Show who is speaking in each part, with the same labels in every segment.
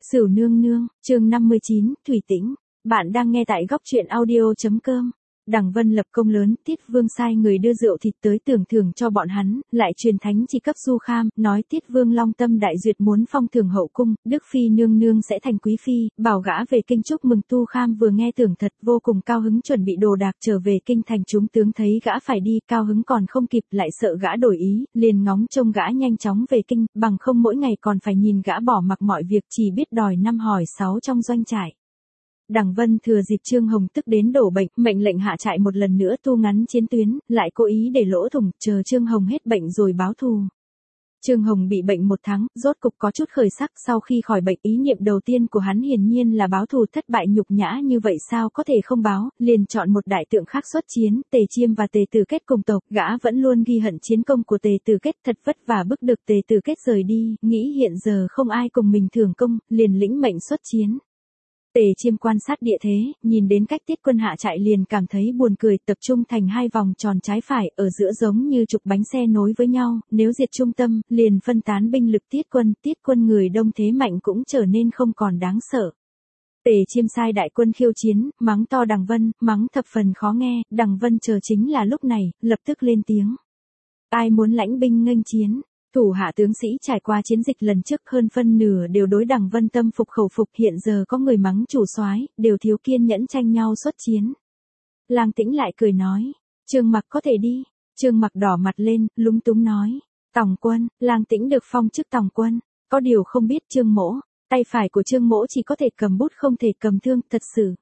Speaker 1: Sửu nương nương, chương 59, Thủy Tĩnh. Bạn đang nghe tại góc truyện audio.com. Đằng Vân lập công lớn, Tiết Vương sai người đưa rượu thịt tới tưởng thưởng cho bọn hắn, lại truyền thánh chỉ cấp Du Kham, nói Tiết Vương long tâm đại duyệt muốn phong thưởng hậu cung, Đức Phi nương nương sẽ thành quý phi, bảo gã về kinh chúc mừng. Tu Kham vừa nghe tưởng thật vô cùng cao hứng, chuẩn bị đồ đạc trở về kinh thành. Chúng tướng thấy gã phải đi, cao hứng còn không kịp, lại sợ gã đổi ý, liền ngóng trông gã nhanh chóng về kinh, bằng không mỗi ngày còn phải nhìn gã bỏ mặc mọi việc, chỉ biết đòi năm hỏi sáu trong doanh trại. Đằng Vân thừa dịp Trương Hồng tức đến đổ bệnh, mệnh lệnh hạ trại một lần nữa thu ngắn chiến tuyến, lại cố ý để lỗ thủng, chờ Trương Hồng hết bệnh rồi báo thù. Trương Hồng bị bệnh 1 tháng, rốt cục có chút khởi sắc. Sau khi khỏi bệnh, ý niệm đầu tiên của hắn hiển nhiên là báo thù. Thất bại nhục nhã như vậy sao có thể không báo, liền chọn một đại tượng khác xuất chiến. Tề Chiêm và Tề Tử Kết cùng tộc, gã vẫn luôn ghi hận chiến công của Tề Tử Kết, thật vất vả bức được Tề Tử Kết rời đi, nghĩ hiện giờ không ai cùng mình thưởng công, liền lĩnh mệnh xuất chiến. Tề Chiêm quan sát địa thế, nhìn đến cách Tiết quân hạ trại liền cảm thấy buồn cười, tập trung thành 2 vòng tròn trái phải, ở giữa giống như trục bánh xe nối với nhau, nếu diệt trung tâm, liền phân tán binh lực Tiết quân người đông thế mạnh cũng trở nên không còn đáng sợ. Tề Chiêm sai đại quân khiêu chiến, mắng to Đằng Vân, mắng thập phần khó nghe. Đằng Vân chờ chính là lúc này, lập tức lên tiếng. Ai muốn lãnh binh nghênh chiến? Thủ hạ tướng sĩ trải qua chiến dịch lần trước hơn phân nửa đều đối Đằng Vân tâm phục khẩu phục, hiện giờ có người mắng chủ soái, đều thiếu kiên nhẫn tranh nhau xuất chiến. Lang Tĩnh lại cười nói, Trương Mặc có thể đi. Trương Mặc đỏ mặt lên, lúng túng nói, Tòng quân. Lang Tĩnh được phong chức Tòng quân, có điều không biết Trương Mỗ, tay phải của Trương Mỗ chỉ có thể cầm bút không thể cầm thương, thật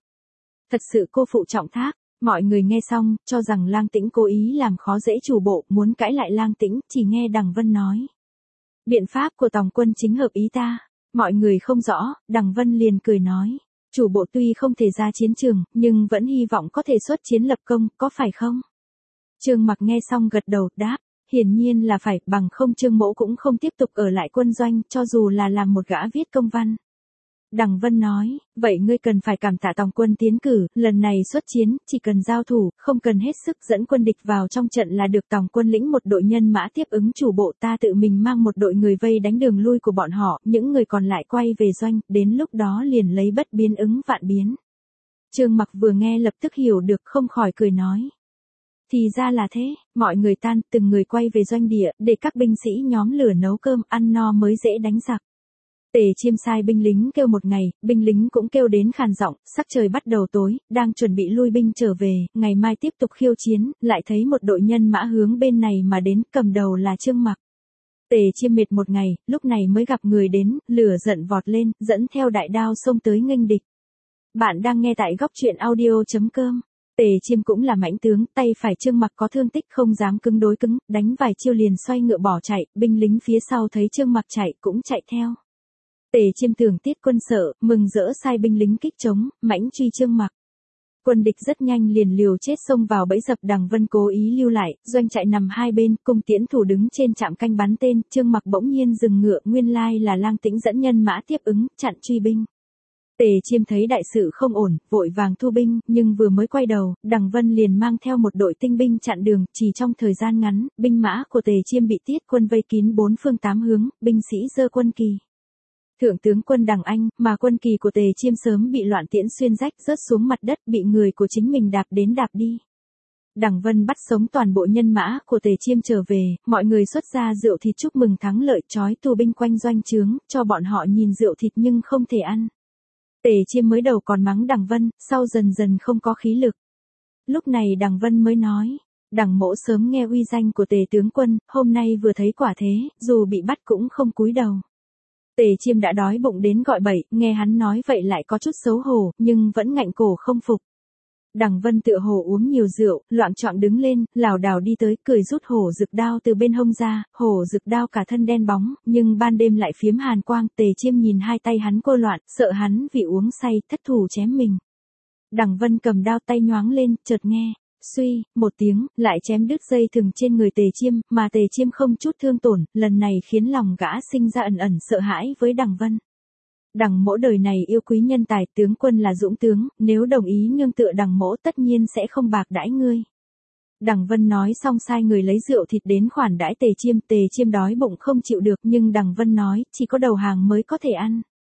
Speaker 1: sự cô phụ trọng thác. Mọi người nghe xong, cho rằng Lang Tĩnh cố ý làm khó dễ chủ bộ, muốn cãi lại Lang Tĩnh, chỉ nghe Đằng Vân nói. Biện pháp của Tòng quân chính hợp ý ta. Mọi người không rõ, Đằng Vân liền cười nói. Chủ bộ tuy không thể ra chiến trường, nhưng vẫn hy vọng có thể xuất chiến lập công, có phải không? Trương Mặc nghe xong gật đầu, đáp. Hiển nhiên là phải, bằng không Trương Mỗ cũng không tiếp tục ở lại quân doanh, cho dù là làm một gã viết công văn. Đằng Vân nói, vậy ngươi cần phải cảm tạ Tòng quân tiến cử, lần này xuất chiến, chỉ cần giao thủ, không cần hết sức dẫn quân địch vào trong trận là được. Tòng quân lĩnh một đội nhân mã tiếp ứng chủ bộ, ta tự mình mang một đội người vây đánh đường lui của bọn họ, những người còn lại quay về doanh, đến lúc đó liền lấy bất biến ứng vạn biến. Trương Mặc vừa nghe lập tức hiểu được, không khỏi cười nói. Thì ra là thế, mọi người tan, từng người quay về doanh địa, để các binh sĩ nhóm lửa nấu cơm, ăn no mới dễ đánh giặc. Tề Chiêm sai binh lính kêu một ngày, binh lính cũng kêu đến khàn giọng, sắc trời bắt đầu tối, đang chuẩn bị lui binh trở về, ngày mai tiếp tục khiêu chiến, lại thấy một đội nhân mã hướng bên này mà đến, cầm đầu là Trương Mặc. Tề Chiêm mệt một ngày, lúc này mới gặp người đến, lửa giận vọt lên, dẫn theo đại đao xông tới nghênh địch. Bạn đang nghe tại góc truyện audio.com. Tề Chiêm cũng là mãnh tướng, tay phải Trương Mặc có thương tích không dám cứng đối cứng, đánh vài chiêu liền xoay ngựa bỏ chạy, binh lính phía sau thấy Trương Mặc chạy cũng chạy theo. Tề Chiêm tưởng Tiết quân sợ, mừng rỡ sai binh lính kích chống, mãnh truy Trương Mặc. Quân địch rất nhanh liền liều chết xông vào bẫy dập. Đằng Vân cố ý lưu lại, doanh trại nằm hai bên, cung tiễn thủ đứng trên trạm canh bắn tên. Trương Mặc bỗng nhiên dừng ngựa, nguyên lai là Lang Tĩnh dẫn nhân mã tiếp ứng, chặn truy binh. Tề Chiêm thấy đại sự không ổn, vội vàng thu binh, nhưng vừa mới quay đầu, Đằng Vân liền mang theo một đội tinh binh chặn đường, chỉ trong thời gian ngắn, binh mã của Tề Chiêm bị Tiết quân vây kín 4 phương 8 hướng, binh sĩ giơ quân kỳ. Thượng tướng quân Đằng Anh, mà quân kỳ của Tề Chiêm sớm bị loạn tiễn xuyên rách, rớt xuống mặt đất, bị người của chính mình đạp đến đạp đi. Đằng Vân bắt sống toàn bộ nhân mã của Tề Chiêm trở về, mọi người xuất ra rượu thịt chúc mừng thắng lợi, trói tù binh quanh doanh trướng, cho bọn họ nhìn rượu thịt nhưng không thể ăn. Tề Chiêm mới đầu còn mắng Đằng Vân, sau dần dần không có khí lực. Lúc này Đằng Vân mới nói, Đằng Mỗ sớm nghe uy danh của Tề tướng quân, hôm nay vừa thấy quả thế, dù bị bắt cũng không cúi đầu. Tề Chiêm đã đói bụng đến gọi bậy, nghe hắn nói vậy lại có chút xấu hổ, nhưng vẫn ngạnh cổ không phục. Đằng Vân tựa hồ uống nhiều rượu, loạng choạng đứng lên, lảo đảo đi tới, cười rút hổ rực đao từ bên hông ra, hổ rực đao cả thân đen bóng, nhưng ban đêm lại phiếm hàn quang. Tề Chiêm nhìn hai tay hắn cô loạn, sợ hắn vì uống say, thất thủ chém mình. Đằng Vân cầm đao, tay nhoáng lên, chợt nghe, suy, một tiếng, lại chém đứt dây thừng trên người Tề Chiêm, mà Tề Chiêm không chút thương tổn, lần này khiến lòng gã sinh ra ẩn ẩn sợ hãi với Đằng Vân. Đằng Mỗ đời này yêu quý nhân tài, tướng quân là dũng tướng, nếu đồng ý nương tựa Đằng Mỗ tất nhiên sẽ không bạc đãi ngươi. Đằng Vân nói xong sai người lấy rượu thịt đến khoản đãi Tề Chiêm đói bụng không chịu được, nhưng Đằng Vân nói, chỉ có đầu hàng mới có thể ăn.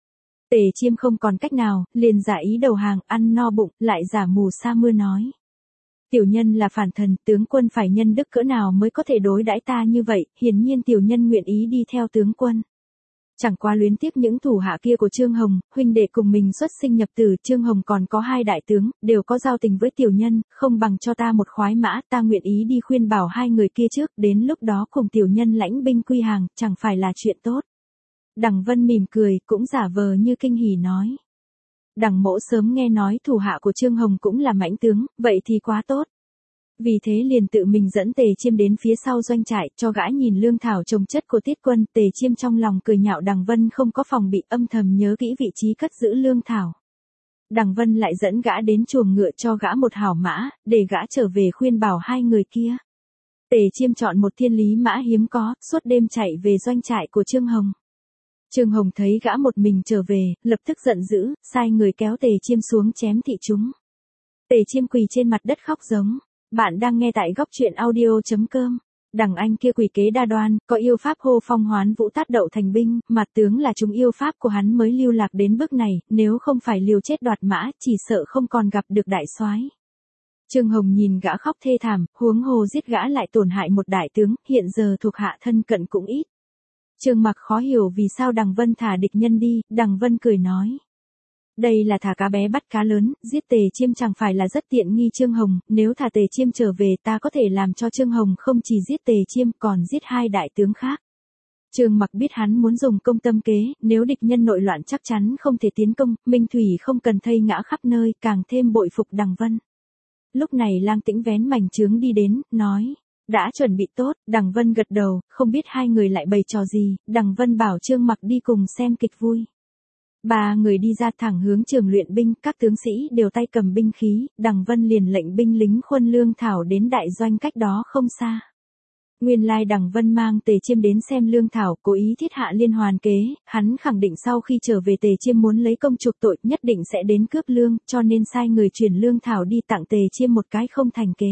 Speaker 1: Tề Chiêm không còn cách nào, liền giả ý đầu hàng, ăn no bụng, lại giả mù sa mưa nói. Tiểu nhân là phản thần, tướng quân phải nhân đức cỡ nào mới có thể đối đãi ta như vậy, hiển nhiên tiểu nhân nguyện ý đi theo tướng quân. Chẳng qua luyến tiếc những thủ hạ kia của Trương Hồng, huynh đệ cùng mình xuất sinh nhập tử, Trương Hồng còn có 2 đại tướng, đều có giao tình với tiểu nhân, không bằng cho ta một khoái mã, ta nguyện ý đi khuyên bảo 2 người kia trước, đến lúc đó cùng tiểu nhân lãnh binh quy hàng, chẳng phải là chuyện tốt. Đằng Vân mỉm cười, cũng giả vờ như kinh hỉ nói. Đằng Mỗ sớm nghe nói thủ hạ của Trương Hồng cũng là mãnh tướng, vậy thì quá tốt. Vì thế liền tự mình dẫn Tề Chiêm đến phía sau doanh trại, cho gã nhìn lương thảo trồng chất của Tiết Quân. Tề Chiêm trong lòng cười nhạo Đằng Vân không có phòng bị, âm thầm nhớ kỹ vị trí cất giữ lương thảo. Đằng Vân lại dẫn gã đến chuồng ngựa cho gã một hảo mã, để gã trở về khuyên bảo 2 người kia. Tề Chiêm chọn một thiên lý mã hiếm có, suốt đêm chạy về doanh trại của Trương Hồng. Trương Hồng thấy gã một mình trở về, lập tức giận dữ, sai người kéo Tề Chiêm xuống chém thị chúng. Tề Chiêm quỳ trên mặt đất khóc giống. Bạn đang nghe tại góc truyện audio.com. Đằng anh kia quỷ kế đa đoan, có yêu pháp hô phong hoán vũ tát đậu thành binh, mặt tướng là chúng yêu pháp của hắn mới lưu lạc đến bước này, nếu không phải liều chết đoạt mã, chỉ sợ không còn gặp được đại soái. Trương Hồng nhìn gã khóc thê thảm, huống hồ giết gã lại tổn hại một đại tướng, hiện giờ thuộc hạ thân cận cũng ít. Trương Mặc khó hiểu vì sao Đằng Vân thả địch nhân đi, Đằng Vân cười nói. Đây là thả cá bé bắt cá lớn, giết Tề Chiêm chẳng phải là rất tiện nghi Trương Hồng, nếu thả Tề Chiêm trở về ta có thể làm cho Trương Hồng không chỉ giết Tề Chiêm còn giết 2 đại tướng khác. Trương Mặc biết hắn muốn dùng công tâm kế, nếu địch nhân nội loạn chắc chắn không thể tiến công, Minh Thủy không cần thây ngã khắp nơi, càng thêm bội phục Đằng Vân. Lúc này Lang Tĩnh vén mảnh trướng đi đến, nói. Đã chuẩn bị tốt, Đằng Vân gật đầu, không biết 2 người lại bày trò gì, Đằng Vân bảo Trương Mặc đi cùng xem kịch vui. 3 người đi ra thẳng hướng trường luyện binh, các tướng sĩ đều tay cầm binh khí, Đằng Vân liền lệnh binh lính khuân lương thảo đến đại doanh cách đó không xa. Nguyên lai Đằng Vân mang Tề Chiêm đến xem lương thảo, cố ý thiết hạ liên hoàn kế, hắn khẳng định sau khi trở về Tề Chiêm muốn lấy công chuộc tội, nhất định sẽ đến cướp lương, cho nên sai người chuyển lương thảo đi tặng Tề Chiêm một cái không thành kế.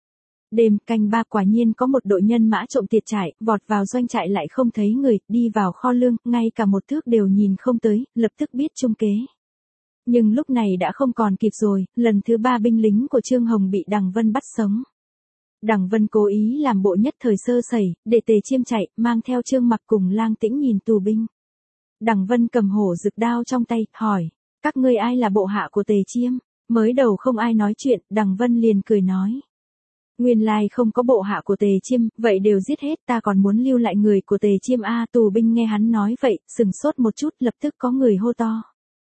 Speaker 1: Đêm canh 3 quả nhiên có một đội nhân mã trộm tiệt trại, vọt vào doanh trại lại không thấy người, đi vào kho lương, ngay cả một thước đều nhìn không tới, lập tức biết trung kế. Nhưng lúc này đã không còn kịp rồi, lần thứ 3 binh lính của Trương Hồng bị Đằng Vân bắt sống. Đằng Vân cố ý làm bộ nhất thời sơ sẩy, để Tề Chiêm chạy, mang theo Trương Mặc cùng Lang Tĩnh nhìn tù binh. Đằng Vân cầm hổ rực đao trong tay, hỏi, các ngươi ai là bộ hạ của Tề Chiêm? Mới đầu không ai nói chuyện, Đằng Vân liền cười nói. Nguyên lai không có bộ hạ của Tề Chiêm, vậy đều giết hết, ta còn muốn lưu lại người của Tề Chiêm a. Tù binh nghe hắn nói vậy, sừng sốt một chút, lập tức có người hô to.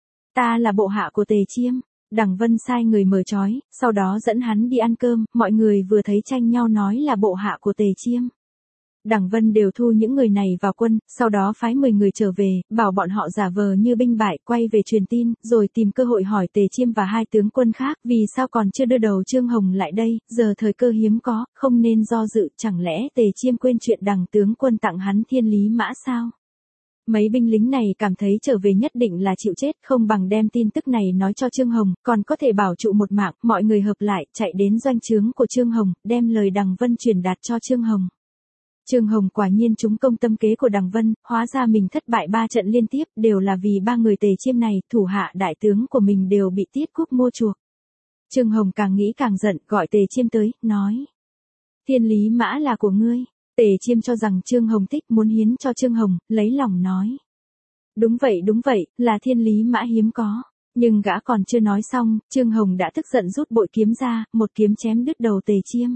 Speaker 1: Ta là bộ hạ của Tề Chiêm. Đằng Vân sai người mở trói, sau đó dẫn hắn đi ăn cơm, mọi người vừa thấy tranh nhau nói là bộ hạ của Tề Chiêm. Đằng Vân đều thu những người này vào quân, sau đó phái 10 người trở về, bảo bọn họ giả vờ như binh bại, quay về truyền tin, rồi tìm cơ hội hỏi Tề Chiêm và 2 tướng quân khác, vì sao còn chưa đưa đầu Trương Hồng lại đây, giờ thời cơ hiếm có, không nên do dự, chẳng lẽ Tề Chiêm quên chuyện Đằng tướng quân tặng hắn thiên lý mã sao? Mấy binh lính này cảm thấy trở về nhất định là chịu chết, không bằng đem tin tức này nói cho Trương Hồng, còn có thể bảo trụ một mạng, mọi người hợp lại, chạy đến doanh trướng của Trương Hồng, đem lời Đằng Vân truyền đạt cho Trương Hồng. Trương Hồng quả nhiên trúng công tâm kế của Đằng Vân, hóa ra mình thất bại 3 trận liên tiếp, đều là vì 3 người Tề Chiêm này, thủ hạ đại tướng của mình đều bị Tiết Quốc mua chuộc. Trương Hồng càng nghĩ càng giận, gọi Tề Chiêm tới, nói. Thiên lý mã là của ngươi. Tề Chiêm cho rằng Trương Hồng thích, muốn hiến cho Trương Hồng, lấy lòng nói. Đúng vậy, là thiên lý mã hiếm có. Nhưng gã còn chưa nói xong, Trương Hồng đã tức giận rút bội kiếm ra, một kiếm chém đứt đầu Tề Chiêm.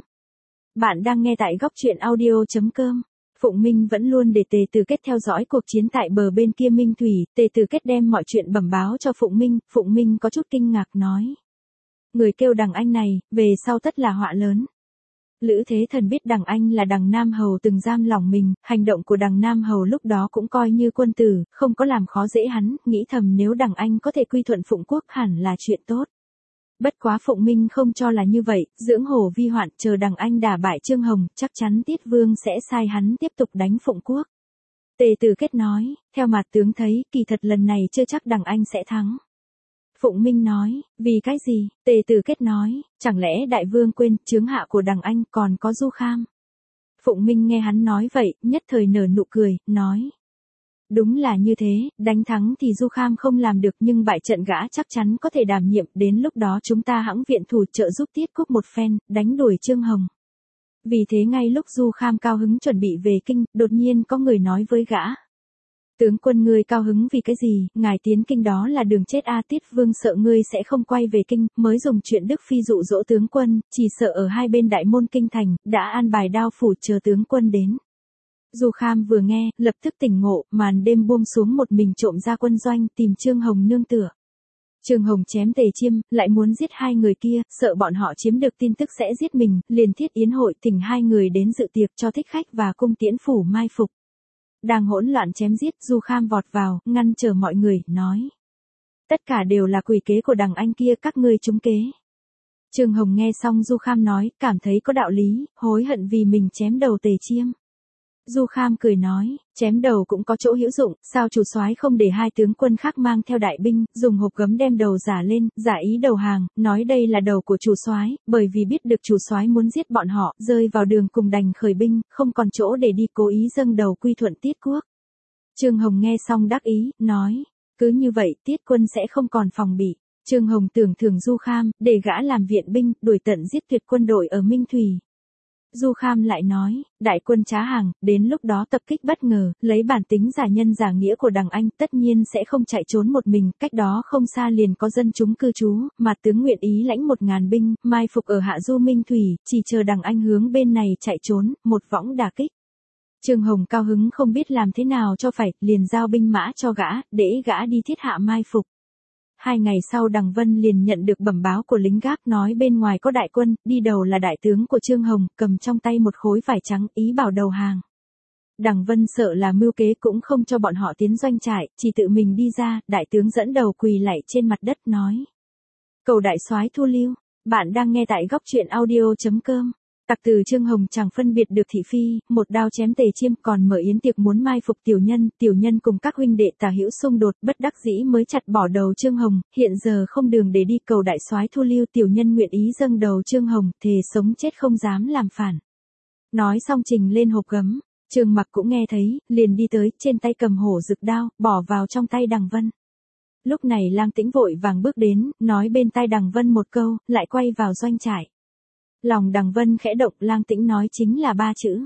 Speaker 1: Bạn đang nghe tại góc truyện audio.com. Phụng Minh vẫn luôn để Tề Tử Kết theo dõi cuộc chiến tại bờ bên kia Minh Thủy, Tề Tử Kết đem mọi chuyện bẩm báo cho Phụng Minh có chút kinh ngạc nói. Người kêu Đằng Anh này, về sau tất là họa lớn. Lữ Thế Thần biết Đằng Anh là Đằng Nam Hầu từng giam lòng mình, hành động của Đằng Nam Hầu lúc đó cũng coi như quân tử, không có làm khó dễ hắn, nghĩ thầm nếu Đằng Anh có thể quy thuận Phụng Quốc hẳn là chuyện tốt. Bất quá Phụng Minh không cho là như vậy, dưỡng hổ vi hoạn, chờ Đằng Anh đả bại Trương Hồng, chắc chắn Tiết Vương sẽ sai hắn tiếp tục đánh Phụng Quốc. Tề Tử Kết nói, theo mặt tướng thấy, kỳ thật lần này chưa chắc Đằng Anh sẽ thắng. Phụng Minh nói, vì cái gì? Tề Tử Kết nói, chẳng lẽ đại vương quên, chướng hạ của Đằng Anh còn có Du Kham. Phụng Minh nghe hắn nói vậy, nhất thời nở nụ cười, nói. Đúng là như thế, đánh thắng thì Du Kham không làm được nhưng bại trận gã chắc chắn có thể đảm nhiệm, đến lúc đó chúng ta hẵng viện thủ trợ giúp Tiết Quốc một phen, đánh đuổi Trương Hồng. Vì thế ngay lúc Du Kham cao hứng chuẩn bị về kinh, đột nhiên có người nói với gã. Tướng quân ngươi cao hứng vì cái gì, ngài tiến kinh đó là đường chết a. Tiết Vương sợ ngươi sẽ không quay về kinh, mới dùng chuyện Đức Phi dụ dỗ tướng quân, chỉ sợ ở hai bên đại môn kinh thành, đã an bài đao phủ chờ tướng quân đến. Du Kham vừa nghe, lập tức tỉnh ngộ, màn đêm buông xuống một mình trộm ra quân doanh tìm Trương Hồng nương tựa. Trương Hồng chém Tề Chiêm, lại muốn giết hai người kia, sợ bọn họ chiếm được tin tức sẽ giết mình, liền thiết yến hội thỉnh hai người đến dự tiệc cho thích khách và cung tiễn phủ mai phục. Đang hỗn loạn chém giết, Du Kham vọt vào, ngăn trở mọi người, nói. Tất cả đều là quỷ kế của đằng anh kia, các ngươi trúng kế. Trương Hồng nghe xong Du Kham nói, cảm thấy có đạo lý, hối hận vì mình chém đầu Tề Chiêm. Du Kham cười nói, chém đầu cũng có chỗ hữu dụng, sao chủ soái không để hai tướng quân khác mang theo đại binh, dùng hộp gấm đem đầu giả lên, giả ý đầu hàng, nói đây là đầu của chủ soái, bởi vì biết được chủ soái muốn giết bọn họ, rơi vào đường cùng đành khởi binh, không còn chỗ để đi, cố ý dâng đầu quy thuận Tiết Quốc. Trương Hồng nghe xong đắc ý, nói, cứ như vậy Tiết quân sẽ không còn phòng bị. Trương Hồng tưởng thưởng Du Kham, để gã làm viện binh, đuổi tận giết tuyệt quân đội ở Minh Thủy. Du Kham lại nói, đại quân trá hàng, đến lúc đó tập kích bất ngờ, lấy bản tính giả nhân giả nghĩa của đằng anh, tất nhiên sẽ không chạy trốn một mình, cách đó không xa liền có dân chúng cư trú, mà tướng nguyện ý lãnh 1000 binh, mai phục ở hạ du Minh Thủy, chỉ chờ đằng anh hướng bên này chạy trốn, một võng đả kích. Trương Hồng cao hứng không biết làm thế nào cho phải, liền giao binh mã cho gã, để gã đi thiết hạ mai phục. 2 ngày sau Đằng Vân liền nhận được bẩm báo của lính gác nói bên ngoài có đại quân, đi đầu là đại tướng của Trương Hồng, cầm trong tay một khối vải trắng, ý bảo đầu hàng. Đằng Vân sợ là mưu kế cũng không cho bọn họ tiến doanh trại, chỉ tự mình đi ra, đại tướng dẫn đầu quỳ lạy trên mặt đất nói. Cầu đại soái thu lưu, bạn đang nghe tại góc truyện audio.com. Tặc từ Trương Hồng chẳng phân biệt được thị phi, một đao chém Tề Chiêm, còn mở yến tiệc muốn mai phục tiểu nhân cùng các huynh đệ tả hữu xung đột, bất đắc dĩ mới chặt bỏ đầu Trương Hồng, hiện giờ không đường để đi, cầu đại soái thu lưu, tiểu nhân nguyện ý dâng đầu Trương Hồng, thề sống chết không dám làm phản. Nói xong trình lên hộp gấm, Trương Mặc cũng nghe thấy, liền đi tới, trên tay cầm hổ rực đao, bỏ vào trong tay Đằng Vân. Lúc này Lang Tĩnh vội vàng bước đến, nói bên tai Đằng Vân một câu, lại quay vào doanh trại. Lòng Đằng Vân khẽ động, Lang Tĩnh nói chính là 3 chữ.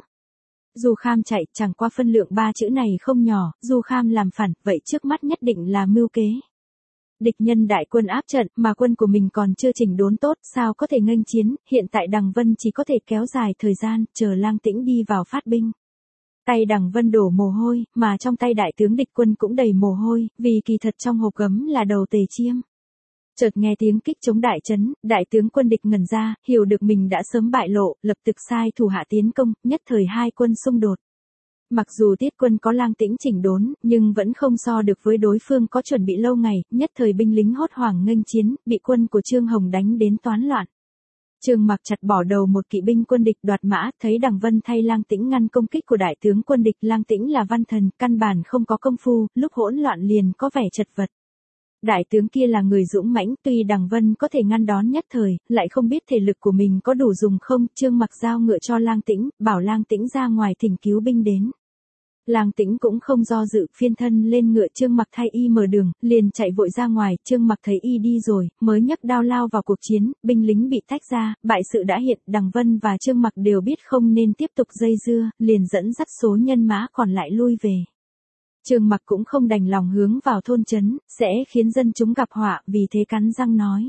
Speaker 1: Du Kham chạy, chẳng qua phân lượng 3 chữ này không nhỏ, Du Kham làm phản, vậy trước mắt nhất định là mưu kế. Địch nhân đại quân áp trận, mà quân của mình còn chưa chỉnh đốn tốt, sao có thể nghênh chiến, hiện tại Đằng Vân chỉ có thể kéo dài thời gian, chờ Lang Tĩnh đi vào phát binh. Tay Đằng Vân đổ mồ hôi, mà trong tay đại tướng địch quân cũng đầy mồ hôi, vì kỳ thật trong hộp gấm là đầu Tề Chiêm. Chợt nghe tiếng kích chống đại trấn, đại tướng quân địch ngẩn ra, hiểu được mình đã sớm bại lộ, lập tức sai thủ hạ tiến công, nhất thời hai quân xung đột. Mặc dù Tiết quân có Lang Tĩnh chỉnh đốn, nhưng vẫn không so được với đối phương có chuẩn bị lâu ngày, nhất thời binh lính hốt hoảng nghênh chiến, bị quân của Trương Hồng đánh đến toán loạn. Trương Mặc chặt bỏ đầu một kỵ binh quân địch đoạt mã, thấy Đằng Vân thay Lang Tĩnh ngăn công kích của đại tướng quân địch, Lang Tĩnh là văn thần, căn bản không có công phu, lúc hỗn loạn liền có vẻ chật vật. Đại tướng kia là người dũng mãnh, tuy Đằng Vân có thể ngăn đón nhất thời, lại không biết thể lực của mình có đủ dùng không, Trương Mặc giao ngựa cho Lang Tĩnh, bảo Lang Tĩnh ra ngoài thỉnh cứu binh đến. Lang Tĩnh cũng không do dự, phiên thân lên ngựa, Trương Mặc thay y mở đường, liền chạy vội ra ngoài, Trương Mặc thấy y đi rồi, mới nhấc đao lao vào cuộc chiến, binh lính bị tách ra, bại sự đã hiện, Đằng Vân và Trương Mặc đều biết không nên tiếp tục dây dưa, liền dẫn dắt số nhân mã còn lại lui về. Trương Mặc cũng không đành lòng hướng vào thôn trấn, sẽ khiến dân chúng gặp họa, vì thế cắn răng nói.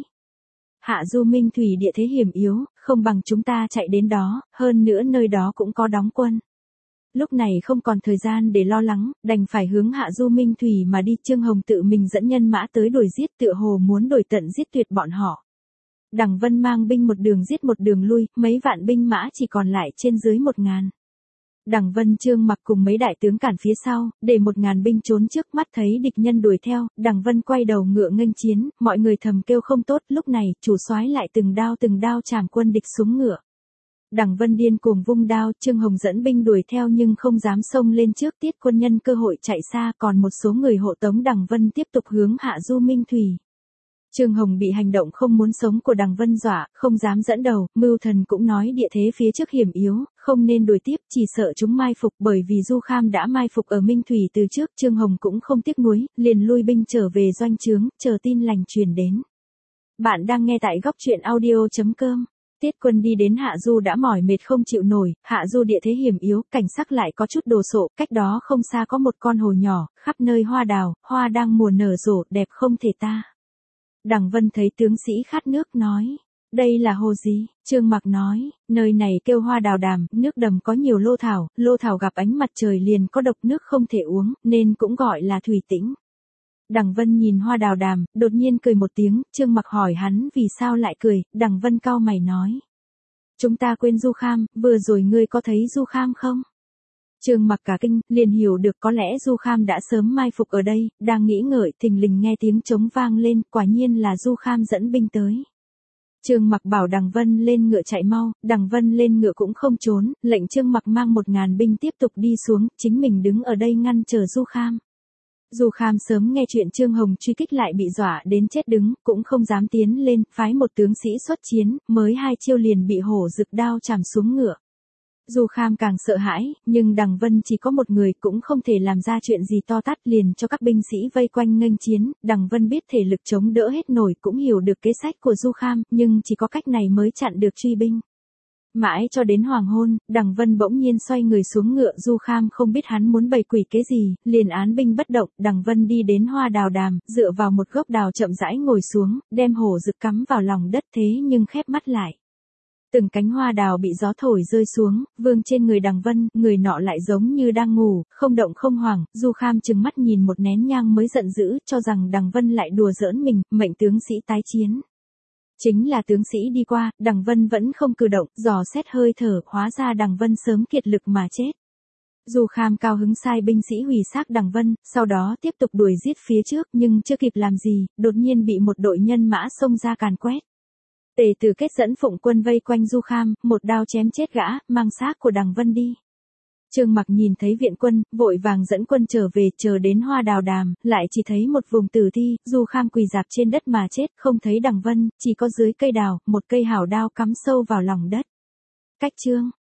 Speaker 1: Hạ du Minh Thủy địa thế hiểm yếu, không bằng chúng ta chạy đến đó, hơn nữa nơi đó cũng có đóng quân. Lúc này không còn thời gian để lo lắng, đành phải hướng hạ du Minh Thủy mà đi, Trương Hồng tự mình dẫn nhân mã tới đuổi giết, tựa hồ muốn đuổi tận giết tuyệt bọn họ. Đằng Vân mang binh một đường giết một đường lui, mấy vạn binh mã chỉ còn lại trên dưới 1000. Đằng Vân Trương Mặc cùng mấy đại tướng cản phía sau, để 1000 binh trốn trước, mắt thấy địch nhân đuổi theo, Đằng Vân quay đầu ngựa nghênh chiến, mọi người thầm kêu không tốt, lúc này, chủ soái lại từng đao chạm quân địch xuống ngựa. Đằng Vân điên cuồng vung đao, Trương Hồng dẫn binh đuổi theo nhưng không dám xông lên trước, Tiết quân nhân cơ hội chạy xa, còn một số người hộ tống Đằng Vân tiếp tục hướng hạ du Minh Thủy. Trương Hồng bị hành động không muốn sống của Đằng Vân dọa, không dám dẫn đầu, Mưu Thần cũng nói địa thế phía trước hiểm yếu, không nên đuổi tiếp, chỉ sợ chúng mai phục, bởi vì Du Kham đã mai phục ở Minh Thủy từ trước, Trương Hồng cũng không tiếc nuối, liền lui binh trở về doanh trướng, chờ tin lành truyền đến. Bạn đang nghe tại góc truyện audio.com. Tiết Quân đi đến Hạ Du đã mỏi mệt không chịu nổi, Hạ Du địa thế hiểm yếu, cảnh sắc lại có chút đồ sộ, cách đó không xa có một con hồ nhỏ, khắp nơi hoa đào, hoa đang mùa nở rộ, đẹp không thể tả. Đằng Vân thấy tướng sĩ khát nước nói, đây là hồ gì? Trương Mặc nói, nơi này kêu Hoa Đào Đàm, nước đầm có nhiều lô thảo gặp ánh mặt trời liền có độc, nước không thể uống, nên cũng gọi là thủy tĩnh. Đằng Vân nhìn Hoa Đào Đàm, đột nhiên cười một tiếng, Trương Mặc hỏi hắn vì sao lại cười, Đằng Vân cau mày nói, chúng ta quên Du Kham, vừa rồi ngươi có thấy Du Kham không? Trương Mặc cả kinh, liền hiểu được có lẽ Du Kham đã sớm mai phục ở đây, đang nghĩ ngợi, thình lình nghe tiếng trống vang lên, quả nhiên là Du Kham dẫn binh tới. Trương Mặc bảo Đằng Vân lên ngựa chạy mau, Đằng Vân lên ngựa cũng không trốn, lệnh Trương Mặc mang 1000 binh tiếp tục đi xuống, chính mình đứng ở đây ngăn chờ Du Kham. Du Kham sớm nghe chuyện Trương Hồng truy kích lại bị dọa đến chết đứng, cũng không dám tiến lên, phái một tướng sĩ xuất chiến, mới 2 chiêu liền bị hổ rực đao chảm xuống ngựa. Du Kham càng sợ hãi, nhưng Đằng Vân chỉ có một người cũng không thể làm ra chuyện gì to tát, liền cho các binh sĩ vây quanh nghênh chiến, Đằng Vân biết thể lực chống đỡ hết nổi, cũng hiểu được kế sách của Du Kham, nhưng chỉ có cách này mới chặn được truy binh. Mãi cho đến hoàng hôn, Đằng Vân bỗng nhiên xoay người xuống ngựa, Du Kham không biết hắn muốn bày quỷ kế gì, liền án binh bất động, Đằng Vân đi đến Hoa Đào Đàm, dựa vào một gốc đào chậm rãi ngồi xuống, đem hổ rực cắm vào lòng đất, thế nhưng khép mắt lại. Từng cánh hoa đào bị gió thổi rơi xuống, vương trên người Đằng Vân, người nọ lại giống như đang ngủ, không động không hoảng, Du Kham trừng mắt nhìn một nén nhang mới giận dữ, cho rằng Đằng Vân lại đùa giỡn mình, mệnh tướng sĩ tái chiến. Chính là tướng sĩ đi qua, Đằng Vân vẫn không cử động, dò xét hơi thở, hóa ra Đằng Vân sớm kiệt lực mà chết. Du Kham cao hứng sai binh sĩ hủy xác Đằng Vân, sau đó tiếp tục đuổi giết phía trước, nhưng chưa kịp làm gì, đột nhiên bị một đội nhân mã xông ra càn quét. Tề Tử Kết dẫn Phụng quân vây quanh Du Kham, một đao chém chết gã, mang xác của Đằng Vân đi. Trương Mặc nhìn thấy viện quân, vội vàng dẫn quân trở về, chờ đến Hoa Đào Đàm, lại chỉ thấy một vùng tử thi, Du Kham quỳ rạp trên đất mà chết, không thấy Đằng Vân, chỉ có dưới cây đào, một cây hảo đao cắm sâu vào lòng đất. Cách chương